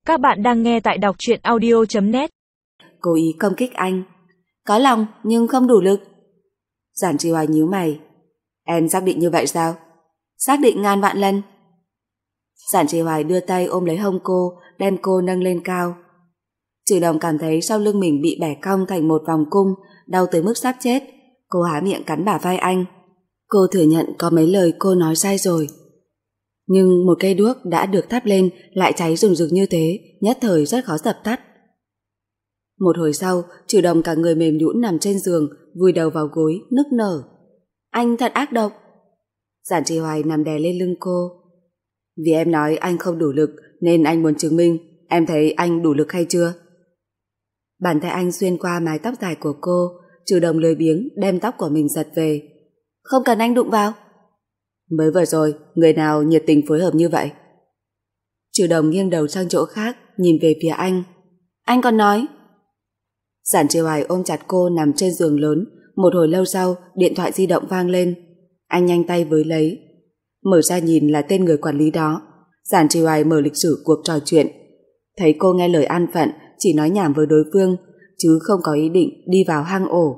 Các bạn đang nghe tại đọc truyện audio.net. Cố ý công kích anh. Có lòng nhưng không đủ lực. Giản Trì Hoài nhíu mày. Em xác định như vậy sao? Xác định ngàn vạn lần. Giản Trì Hoài đưa tay ôm lấy hông cô, đem cô nâng lên cao. Trừ Đồng cảm thấy sau lưng mình bị bẻ cong thành một vòng cung, đau tới mức sắp chết. Cô há miệng cắn bả vai anh. Cô thừa nhận có mấy lời cô nói sai rồi. Nhưng một cây đuốc đã được thắp lên lại cháy rừng rực như thế, nhất thời rất khó dập tắt. Một hồi sau, Trừ Đồng cả người mềm nhũn nằm trên giường, vùi đầu vào gối, nức nở. Anh thật ác độc. Giản Trì Hoài nằm đè lên lưng cô. Vì em nói anh không đủ lực nên anh muốn chứng minh. Em thấy anh đủ lực hay chưa? Bàn tay anh xuyên qua mái tóc dài của cô. Trừ Đồng lười biếng đem tóc của mình giật về. Không cần anh đụng vào. Mới vừa rồi, người nào nhiệt tình phối hợp như vậy? Trừ Đồng nghiêng đầu sang chỗ khác, nhìn về phía anh. Anh còn nói. Giản Trì Hoài ôm chặt cô nằm trên giường lớn. Một hồi lâu sau, điện thoại di động vang lên. Anh nhanh tay với lấy. Mở ra nhìn là tên người quản lý đó. Giản Trì Hoài mở lịch sử cuộc trò chuyện. Thấy cô nghe lời an phận, chỉ nói nhảm với đối phương, chứ không có ý định đi vào hang ổ.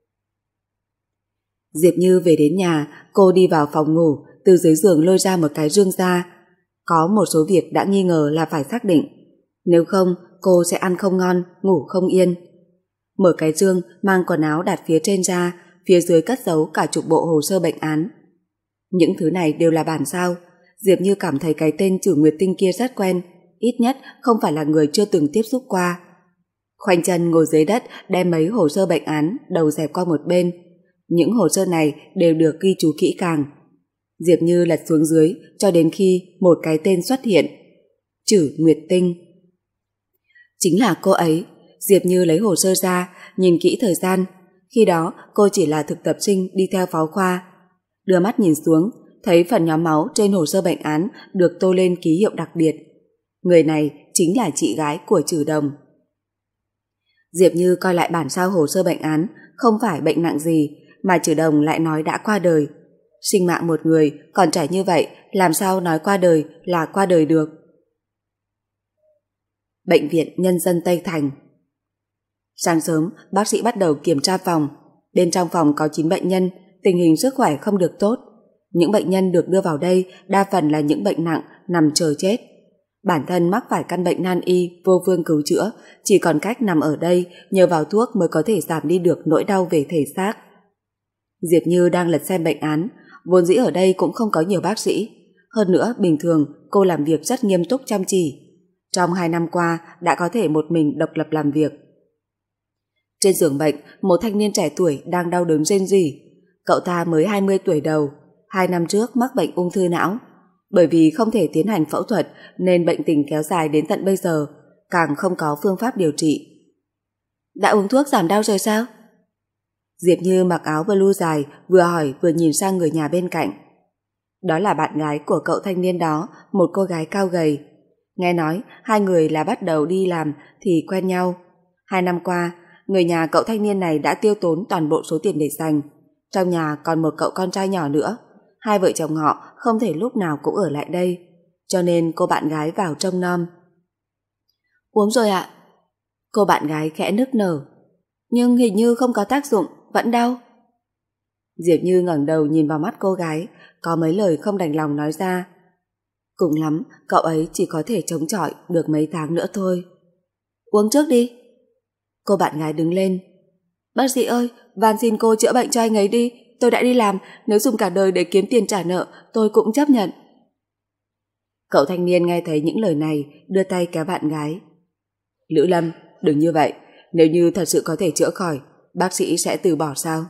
Diệp Như về đến nhà, cô đi vào phòng ngủ, từ dưới giường lôi ra một cái rương ra. Có một số việc đã nghi ngờ là phải xác định. Nếu không, cô sẽ ăn không ngon, ngủ không yên. Mở cái rương, mang quần áo đặt phía trên ra, phía dưới cất giấu cả chục bộ hồ sơ bệnh án. Những thứ này đều là bản sao. Diệp Như cảm thấy cái tên Trử Nguyệt Tinh kia rất quen, ít nhất không phải là người chưa từng tiếp xúc qua. Khoanh chân ngồi dưới đất, đem mấy hồ sơ bệnh án đầu dẹp qua một bên. Những hồ sơ này đều được ghi chú kỹ càng. Diệp Như lật xuống dưới cho đến khi một cái tên xuất hiện. Trử Nguyệt Tinh. Chính là cô ấy. Diệp Như lấy hồ sơ ra, nhìn kỹ thời gian. Khi đó cô chỉ là thực tập sinh đi theo pháo khoa. Đưa mắt nhìn xuống, thấy phần nhóm máu trên hồ sơ bệnh án được tô lên ký hiệu đặc biệt. Người này chính là chị gái của Trừ Đồng. Diệp Như coi lại bản sao hồ sơ bệnh án, không phải bệnh nặng gì, mà Trừ Đồng lại nói đã qua đời. Sinh mạng một người còn trẻ như vậy, làm sao nói qua đời là qua đời được. Bệnh viện Nhân dân Tây Thành. Sáng sớm, bác sĩ bắt đầu kiểm tra phòng. Bên trong phòng có 9 bệnh nhân, tình hình sức khỏe không được tốt. Những bệnh nhân được đưa vào đây đa phần là những bệnh nặng, nằm chờ chết. Bản thân mắc phải căn bệnh nan y, vô phương cứu chữa, chỉ còn cách nằm ở đây, nhờ vào thuốc mới có thể giảm đi được nỗi đau về thể xác. Diệp Như đang lật xem bệnh án, vốn dĩ ở đây cũng không có nhiều bác sĩ. Hơn nữa, bình thường cô làm việc rất nghiêm túc chăm chỉ. Trong 2 năm qua đã có thể một mình độc lập làm việc. Trên giường bệnh, một thanh niên trẻ tuổi đang đau đớn rên rỉ. Cậu ta mới 20 tuổi đầu, 2 năm trước mắc bệnh ung thư não. Bởi vì không thể tiến hành phẫu thuật nên bệnh tình kéo dài đến tận bây giờ, càng không có phương pháp điều trị. Đã uống thuốc giảm đau rồi sao? Diệp Như mặc áo blue dài, vừa hỏi vừa nhìn sang người nhà bên cạnh. Đó là bạn gái của cậu thanh niên đó, một cô gái cao gầy. Nghe nói hai người là bắt đầu đi làm thì quen nhau. 2 năm qua, người nhà cậu thanh niên này đã tiêu tốn toàn bộ số tiền để dành. Trong nhà còn một cậu con trai nhỏ nữa. Hai vợ chồng họ không thể lúc nào cũng ở lại đây, cho nên cô bạn gái vào trông nom. Uống rồi ạ. Cô bạn gái khẽ nức nở. Nhưng hình như không có tác dụng, vẫn đau. Diệp Như ngẩng đầu nhìn vào mắt cô gái, có mấy lời không đành lòng nói ra. Cùng lắm, cậu ấy chỉ có thể chống chọi được mấy tháng nữa thôi. Uống trước đi. Cô bạn gái đứng lên. Bác sĩ ơi, van xin cô chữa bệnh cho anh ấy đi. Tôi đã đi làm, nếu dùng cả đời để kiếm tiền trả nợ, tôi cũng chấp nhận. Cậu thanh niên nghe thấy những lời này, đưa tay kéo bạn gái. Lữ Lâm, đừng như vậy. Nếu như thật sự có thể chữa khỏi, bác sĩ sẽ từ bỏ sao?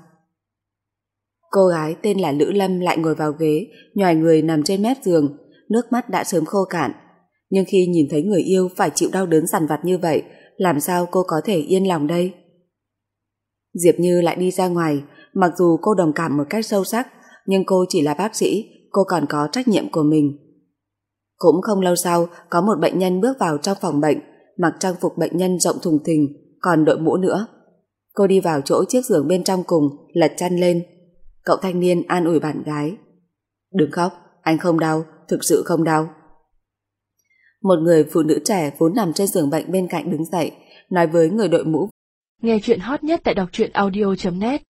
Cô gái tên là Lữ Lâm lại ngồi vào ghế, nhoài người nằm trên mép giường, nước mắt đã sớm khô cạn. Nhưng khi nhìn thấy người yêu phải chịu đau đớn dằn vặt như vậy, làm sao cô có thể yên lòng đây? Diệp Như lại đi ra ngoài. Mặc dù cô đồng cảm một cách sâu sắc, nhưng cô chỉ là bác sĩ, cô còn có trách nhiệm của mình. Cũng không lâu sau, có một bệnh nhân bước vào trong phòng bệnh, mặc trang phục bệnh nhân rộng thùng thình, còn đội mũ nữa. Cô đi vào chỗ chiếc giường bên trong cùng, lật chăn lên. Cậu thanh niên an ủi bạn gái. Đừng khóc, anh không đau, thực sự không đau. Một người phụ nữ trẻ vốn nằm trên giường bệnh bên cạnh đứng dậy, nói với người đội mũ. Nghe chuyện hot nhất tại đọc truyện audio.net